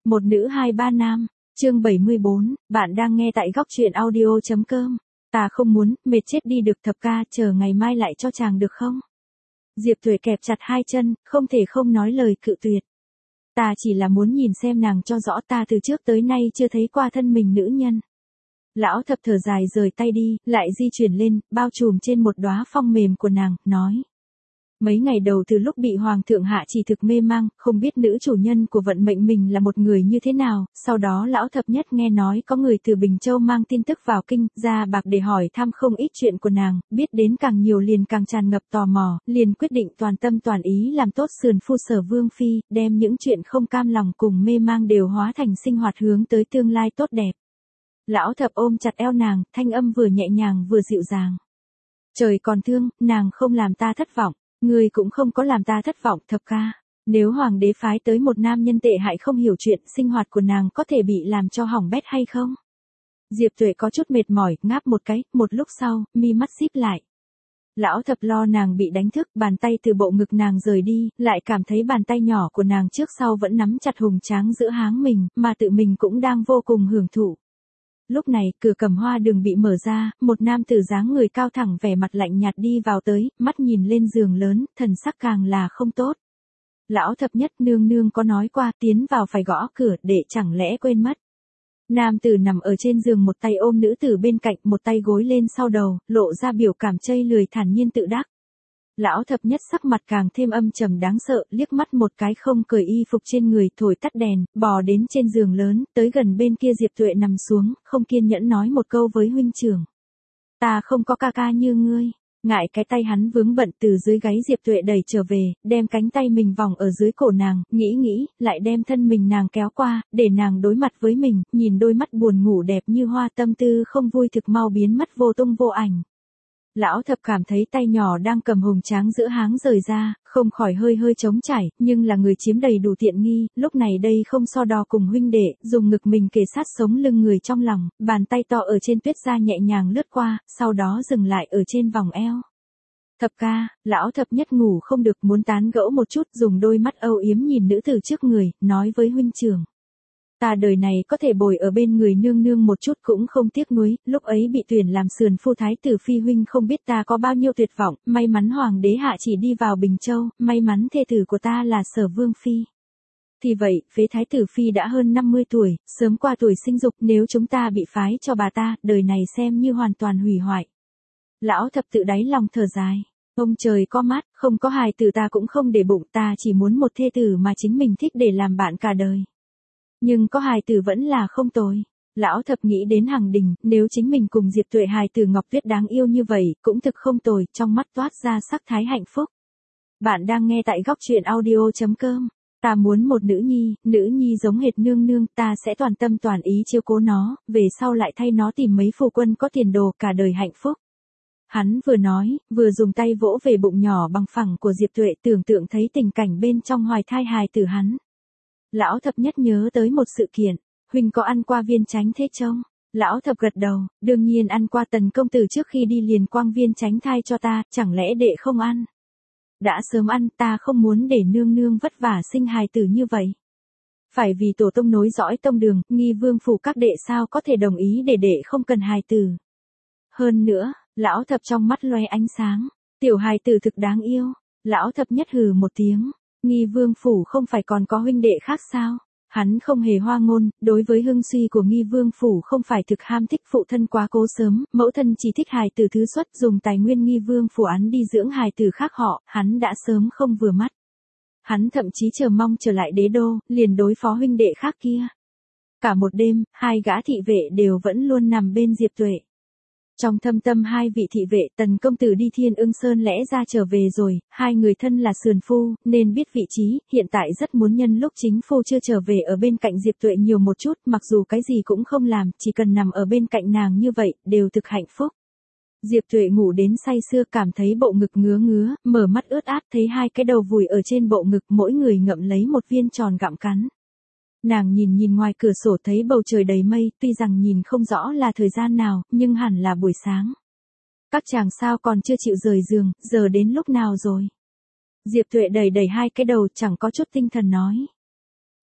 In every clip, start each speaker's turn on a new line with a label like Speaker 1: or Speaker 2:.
Speaker 1: Một nữ hai ba nam, chương 74, bạn đang nghe tại góc truyện audio.com. Ta không muốn, mệt chết đi được thập ca, chờ ngày mai lại cho chàng được không? Diệp Tuệ kẹp chặt hai chân, không thể không nói lời cự tuyệt. Ta chỉ là muốn nhìn xem nàng cho rõ, ta từ trước tới nay chưa thấy qua thân mình nữ nhân. Lão thập thở dài rời tay đi, lại di chuyển lên, bao trùm trên một đóa phong mềm của nàng, nói. Mấy ngày đầu từ lúc bị hoàng thượng hạ chỉ thực mê mang, không biết nữ chủ nhân của vận mệnh mình là một người như thế nào, sau đó lão thập nhất nghe nói có người từ Bình Châu mang tin tức vào kinh, ra bạc để hỏi thăm không ít chuyện của nàng, biết đến càng nhiều liền càng tràn ngập tò mò, liền quyết định toàn tâm toàn ý làm tốt sườn phu Sở Vương Phi, đem những chuyện không cam lòng cùng mê mang đều hóa thành sinh hoạt hướng tới tương lai tốt đẹp. Lão thập ôm chặt eo nàng, thanh âm vừa nhẹ nhàng vừa dịu dàng. Trời còn thương, nàng không làm ta thất vọng. Ngươi cũng không có làm ta thất vọng thập ca. Nếu hoàng đế phái tới một nam nhân tệ hại không hiểu chuyện, sinh hoạt của nàng có thể bị làm cho hỏng bét hay không? Diệp Tuệ có chút mệt mỏi, ngáp một cái, một lúc sau, mi mắt síp lại. Lão thập lo nàng bị đánh thức, bàn tay từ bộ ngực nàng rời đi, lại cảm thấy bàn tay nhỏ của nàng trước sau vẫn nắm chặt hùng tráng giữa háng mình, mà tự mình cũng đang vô cùng hưởng thụ. Lúc này, cửa Cẩm Hoa Đường bị mở ra, một nam tử dáng người cao thẳng vẻ mặt lạnh nhạt đi vào tới, mắt nhìn lên giường lớn, thần sắc càng là không tốt. Lão thập nhất nương nương có nói qua tiến vào phải gõ cửa, để chẳng lẽ quên mất. Nam tử nằm ở trên giường, một tay ôm nữ tử bên cạnh, một tay gối lên sau đầu, lộ ra biểu cảm chây lười thản nhiên tự đắc. Lão thập nhất sắc mặt càng thêm âm trầm đáng sợ, liếc mắt một cái không cởi y phục trên người, thổi tắt đèn, bò đến trên giường lớn, tới gần bên kia Diệp Tuệ nằm xuống, không kiên nhẫn nói một câu với huynh trưởng. Ta không có ca ca như ngươi. Ngại cái tay hắn vướng bận, từ dưới gáy Diệp Tuệ đẩy trở về, đem cánh tay mình vòng ở dưới cổ nàng, nghĩ, lại đem thân mình nàng kéo qua, để nàng đối mặt với mình, nhìn đôi mắt buồn ngủ đẹp như hoa, tâm tư không vui thực mau biến mất vô tung vô ảnh. Lão thập cảm thấy tay nhỏ đang cầm hùng tráng giữa háng rời ra, không khỏi hơi trống trải, nhưng là người chiếm đầy đủ tiện nghi, lúc này đây không so đo cùng huynh đệ, dùng ngực mình kề sát sống lưng người trong lòng, bàn tay to ở trên tuyết da nhẹ nhàng lướt qua, sau đó dừng lại ở trên vòng eo. Thập ca, lão thập nhất ngủ không được, muốn tán gẫu một chút, dùng đôi mắt âu yếm nhìn nữ tử trước người, nói với huynh trưởng. Ta đời này có thể bồi ở bên người nương nương một chút cũng không tiếc nuối, lúc ấy bị tuyển làm sườn phu thái tử phi huynh không biết ta có bao nhiêu tuyệt vọng, may mắn hoàng đế hạ chỉ đi vào Bình Châu, may mắn thê tử của ta là Sở Vương Phi. Thì vậy, phế thái tử phi đã hơn 50 tuổi, sớm qua tuổi sinh dục, nếu chúng ta bị phái cho bà ta, đời này xem như hoàn toàn hủy hoại. Lão thập tự đáy lòng thở dài. Ông trời có mắt, không có hài tử ta cũng không để bụng, ta chỉ muốn một thê tử mà chính mình thích để làm bạn cả đời. Nhưng có hài tử vẫn là không tồi. Lão thập nghĩ đến Hằng Đình, nếu chính mình cùng Diệp Tuệ hài tử Ngọc Tuyết đáng yêu như vậy, cũng thực không tồi, trong mắt toát ra sắc thái hạnh phúc. Bạn đang nghe tại góc truyện audio.com. Ta muốn một nữ nhi giống hệt nương nương, ta sẽ toàn tâm toàn ý chiếu cố nó, về sau lại thay nó tìm mấy phu quân có tiền đồ, cả đời hạnh phúc. Hắn vừa nói, vừa dùng tay vỗ về bụng nhỏ bằng phẳng của Diệp Tuệ, tưởng tượng thấy tình cảnh bên trong hoài thai hài tử hắn. Lão thập nhất nhớ tới một sự kiện, huynh có ăn qua viên chánh thế trông? Lão thập gật đầu, đương nhiên ăn qua, Tần công tử trước khi đi liền quang viên chánh thai cho ta, chẳng lẽ đệ không ăn? Đã sớm ăn, ta không muốn để nương nương vất vả sinh hài tử như vậy. Phải vì tổ tông nối dõi tông đường, Nghi Vương phủ các đệ sao có thể đồng ý để đệ không cần hài tử. Hơn nữa, lão thập trong mắt loe ánh sáng, tiểu hài tử thực đáng yêu. Lão thập nhất hừ một tiếng. Nghi Vương phủ không phải còn có huynh đệ khác sao? Hắn không hề hoa ngôn, đối với hưng suy của Nghi Vương phủ không phải thực ham thích phụ thân quá cố sớm, mẫu thân chỉ thích hài tử thứ xuất, dùng tài nguyên Nghi Vương phủ án đi dưỡng hài tử khác họ, hắn đã sớm không vừa mắt. Hắn thậm chí chờ mong trở lại đế đô, liền đối phó huynh đệ khác kia. Cả một đêm, hai gã thị vệ đều vẫn luôn nằm bên Diệp Tuệ. Trong thâm tâm hai vị thị vệ, Tần công tử đi Thiên Ưng Sơn lẽ ra trở về rồi, hai người thân là sườn phu, nên biết vị trí, hiện tại rất muốn nhân lúc chính phu chưa trở về ở bên cạnh Diệp Tuệ nhiều một chút, mặc dù cái gì cũng không làm, chỉ cần nằm ở bên cạnh nàng như vậy, đều thực hạnh phúc. Diệp Tuệ ngủ đến say sưa, cảm thấy bộ ngực ngứa, mở mắt ướt át thấy hai cái đầu vùi ở trên bộ ngực, mỗi người ngậm lấy một viên tròn gặm cắn. Nàng nhìn ngoài cửa sổ thấy bầu trời đầy mây, tuy rằng nhìn không rõ là thời gian nào, nhưng hẳn là buổi sáng. Các chàng sao còn chưa chịu rời giường, giờ đến lúc nào rồi? Diệp Tuệ đẩy hai cái đầu, chẳng có chút tinh thần nói.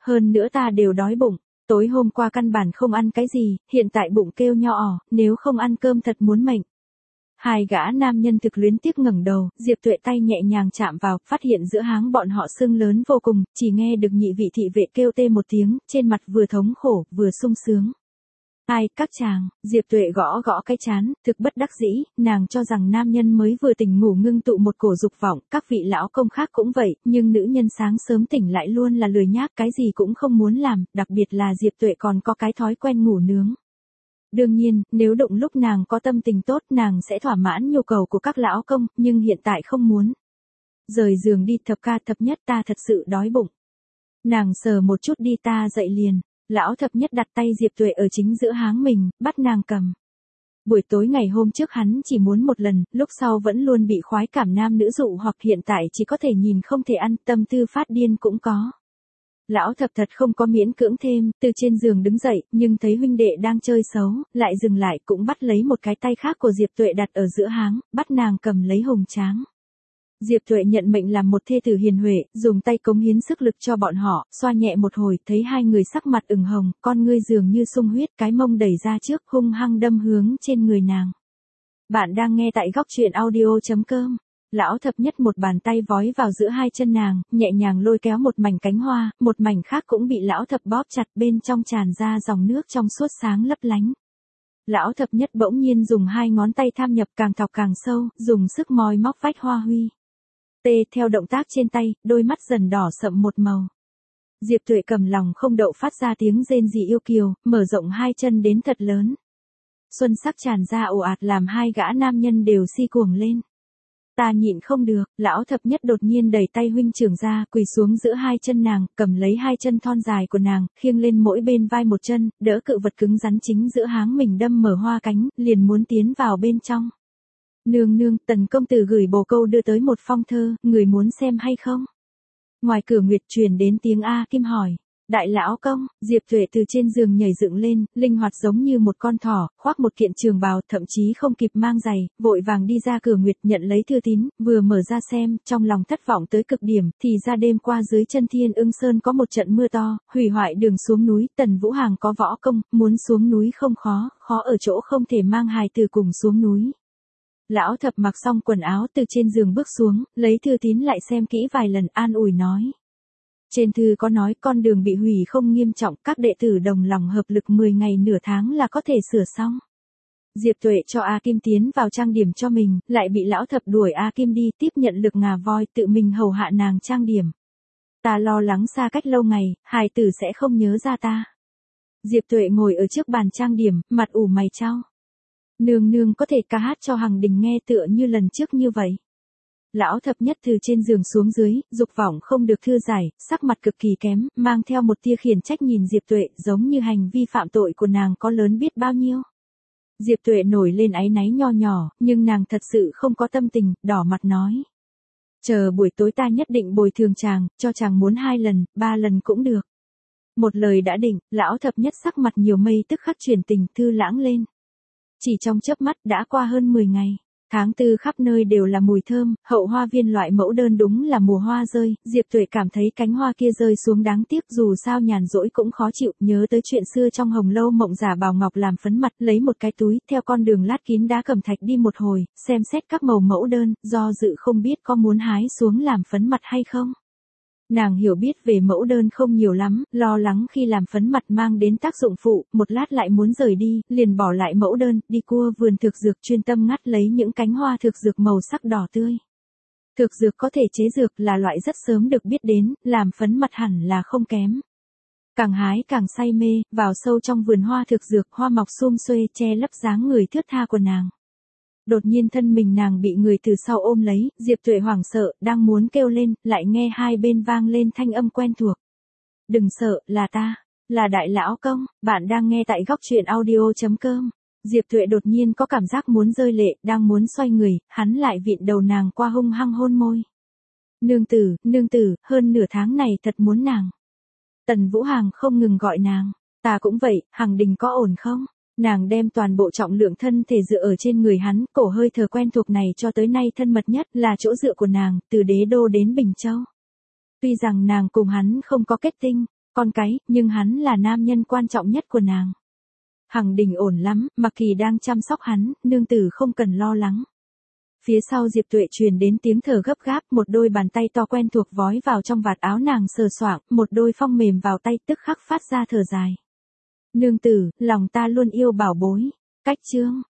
Speaker 1: Hơn nữa ta đều đói bụng, tối hôm qua căn bản không ăn cái gì, hiện tại bụng kêu nho ỏ, nếu không ăn cơm thật muốn mệnh. Hai gã nam nhân thực luyến tiếc ngẩng đầu, Diệp Tuệ tay nhẹ nhàng chạm vào, phát hiện giữa háng bọn họ sưng lớn vô cùng, chỉ nghe được nhị vị thị vệ kêu tê một tiếng, trên mặt vừa thống khổ, vừa sung sướng. Ai, các chàng, Diệp Tuệ gõ gõ cái chán, thực bất đắc dĩ, nàng cho rằng nam nhân mới vừa tỉnh ngủ ngưng tụ một cổ dục vọng, các vị lão công khác cũng vậy, nhưng nữ nhân sáng sớm tỉnh lại luôn là lười nhác, cái gì cũng không muốn làm, đặc biệt là Diệp Tuệ còn có cái thói quen ngủ nướng. Đương nhiên, nếu đụng lúc nàng có tâm tình tốt nàng sẽ thỏa mãn nhu cầu của các lão công, nhưng hiện tại không muốn. Rời giường đi thập ca thập nhất ta thật sự đói bụng. Nàng sờ một chút đi ta dậy liền. Lão thập nhất đặt tay Diệp Tuệ ở chính giữa háng mình, bắt nàng cầm. Buổi tối ngày hôm trước hắn chỉ muốn một lần, lúc sau vẫn luôn bị khoái cảm nam nữ dụ hoặc hiện tại chỉ có thể nhìn không thể ăn, tâm tư phát điên cũng có. Lão thập thật không có miễn cưỡng thêm, từ trên giường đứng dậy, nhưng thấy huynh đệ đang chơi xấu, lại dừng lại cũng bắt lấy một cái tay khác của Diệp Tuệ đặt ở giữa háng, bắt nàng cầm lấy hồng tráng. Diệp Tuệ nhận mệnh làm một thê tử hiền huệ, dùng tay cống hiến sức lực cho bọn họ, xoa nhẹ một hồi, thấy hai người sắc mặt ửng hồng, con ngươi dường như sung huyết, cái mông đẩy ra trước, hung hăng đâm hướng trên người nàng. Bạn đang nghe tại góc truyện audio.com. Lão thập nhất một bàn tay vói vào giữa hai chân nàng, nhẹ nhàng lôi kéo một mảnh cánh hoa, một mảnh khác cũng bị lão thập bóp chặt, bên trong tràn ra dòng nước trong suốt sáng lấp lánh. Lão thập nhất bỗng nhiên dùng hai ngón tay tham nhập càng thọc càng sâu, dùng sức moi móc vách hoa huy. Theo động tác trên tay, đôi mắt dần đỏ sậm một màu. Diệp Tuệ cầm lòng không đậu phát ra tiếng rên rỉ yêu kiều, mở rộng hai chân đến thật lớn. Xuân sắc tràn ra ồ ạt làm hai gã nam nhân đều si cuồng lên. Ta nhịn không được, lão thập nhất đột nhiên đẩy tay huynh trưởng ra, quỳ xuống giữa hai chân nàng, cầm lấy hai chân thon dài của nàng, khiêng lên mỗi bên vai một chân, đỡ cự vật cứng rắn chính giữa háng mình đâm mở hoa cánh, liền muốn tiến vào bên trong. Nương nương, Tần công tử gửi bồ câu đưa tới một phong thơ, người muốn xem hay không? Ngoài cửa Nguyệt truyền đến tiếng A Kim hỏi. Đại lão công, Diệp Tuệ từ trên giường nhảy dựng lên, linh hoạt giống như một con thỏ, khoác một kiện trường bào, thậm chí không kịp mang giày, vội vàng đi ra cửa Nguyệt nhận lấy thư tín, vừa mở ra xem, trong lòng thất vọng tới cực điểm, thì ra đêm qua dưới chân Thiên Ưng Sơn có một trận mưa to, hủy hoại đường xuống núi, Tần Vũ Hàng có võ công, muốn xuống núi không khó, khó ở chỗ không thể mang hài từ cùng xuống núi. Lão thập mặc xong quần áo từ trên giường bước xuống, lấy thư tín lại xem kỹ vài lần, an ủi nói. Trên thư có nói con đường bị hủy không nghiêm trọng, các đệ tử đồng lòng hợp lực 10 ngày nửa tháng là có thể sửa xong. Diệp Tuệ cho A Kim tiến vào trang điểm cho mình, lại bị lão thập đuổi A Kim đi, tiếp nhận lực ngà voi, tự mình hầu hạ nàng trang điểm. Ta lo lắng xa cách lâu ngày, hài tử sẽ không nhớ ra ta. Diệp Tuệ ngồi ở trước bàn trang điểm, mặt ủ mày chau. Nương nương có thể ca hát cho Hằng Đình nghe tựa như lần trước như vậy. Lão thập nhất từ trên giường xuống dưới, dục vọng không được thư giải, sắc mặt cực kỳ kém, mang theo một tia khiển trách nhìn Diệp Tuệ, giống như hành vi phạm tội của nàng có lớn biết bao nhiêu. Diệp Tuệ nổi lên áy náy nho nhỏ, nhưng nàng thật sự không có tâm tình, đỏ mặt nói. Chờ buổi tối ta nhất định bồi thường chàng, cho chàng muốn 2 lần, 3 lần cũng được. Một lời đã định, lão thập nhất sắc mặt nhiều mây tức khắc chuyển tình, thư lãng lên. Chỉ trong chớp mắt đã qua hơn 10 ngày. Tháng 4 khắp nơi đều là mùi thơm, hậu hoa viên loại mẫu đơn đúng là mùa hoa rơi, Diệp Tuệ cảm thấy cánh hoa kia rơi xuống đáng tiếc dù sao nhàn rỗi cũng khó chịu, nhớ tới chuyện xưa trong Hồng Lâu Mộng giả Bào Ngọc làm phấn mặt, lấy một cái túi, theo con đường lát kín đá cẩm thạch đi một hồi, xem xét các màu mẫu đơn, do dự không biết có muốn hái xuống làm phấn mặt hay không. Nàng hiểu biết về mẫu đơn không nhiều lắm, lo lắng khi làm phấn mặt mang đến tác dụng phụ, một lát lại muốn rời đi, liền bỏ lại mẫu đơn, đi cua vườn thực dược chuyên tâm ngắt lấy những cánh hoa thực dược màu sắc đỏ tươi. Thực dược có thể chế dược là loại rất sớm được biết đến, làm phấn mặt hẳn là không kém. Càng hái càng say mê, vào sâu trong vườn hoa thực dược, hoa mọc sum xuê che lấp dáng người thướt tha của nàng. Đột nhiên thân mình nàng bị người từ sau ôm lấy, Diệp Tuệ hoảng sợ, đang muốn kêu lên, lại nghe hai bên vang lên thanh âm quen thuộc. Đừng sợ, là ta, là đại lão công, bạn đang nghe tại góc truyện audio.com. Diệp Tuệ đột nhiên có cảm giác muốn rơi lệ, đang muốn xoay người, hắn lại vịn đầu nàng qua hung hăng hôn môi. Nương tử, hơn nửa tháng này thật muốn nàng. Tần Vũ Hàng không ngừng gọi nàng, ta cũng vậy, Hằng Đình có ổn không? Nàng đem toàn bộ trọng lượng thân thể dựa ở trên người hắn, cổ hơi thở quen thuộc này cho tới nay thân mật nhất là chỗ dựa của nàng, từ Đế Đô đến Bình Châu. Tuy rằng nàng cùng hắn không có kết tinh, con cái, nhưng hắn là nam nhân quan trọng nhất của nàng. Hằng Đình ổn lắm, Mạc Kỳ đang chăm sóc hắn, nương tử không cần lo lắng. Phía sau Diệp Tuệ truyền đến tiếng thở gấp gáp, một đôi bàn tay to quen thuộc vói vào trong vạt áo nàng sờ soạng, một đôi phong mềm vào tay tức khắc phát ra thở dài. Nương tử, lòng ta luôn yêu bảo bối. Cách chương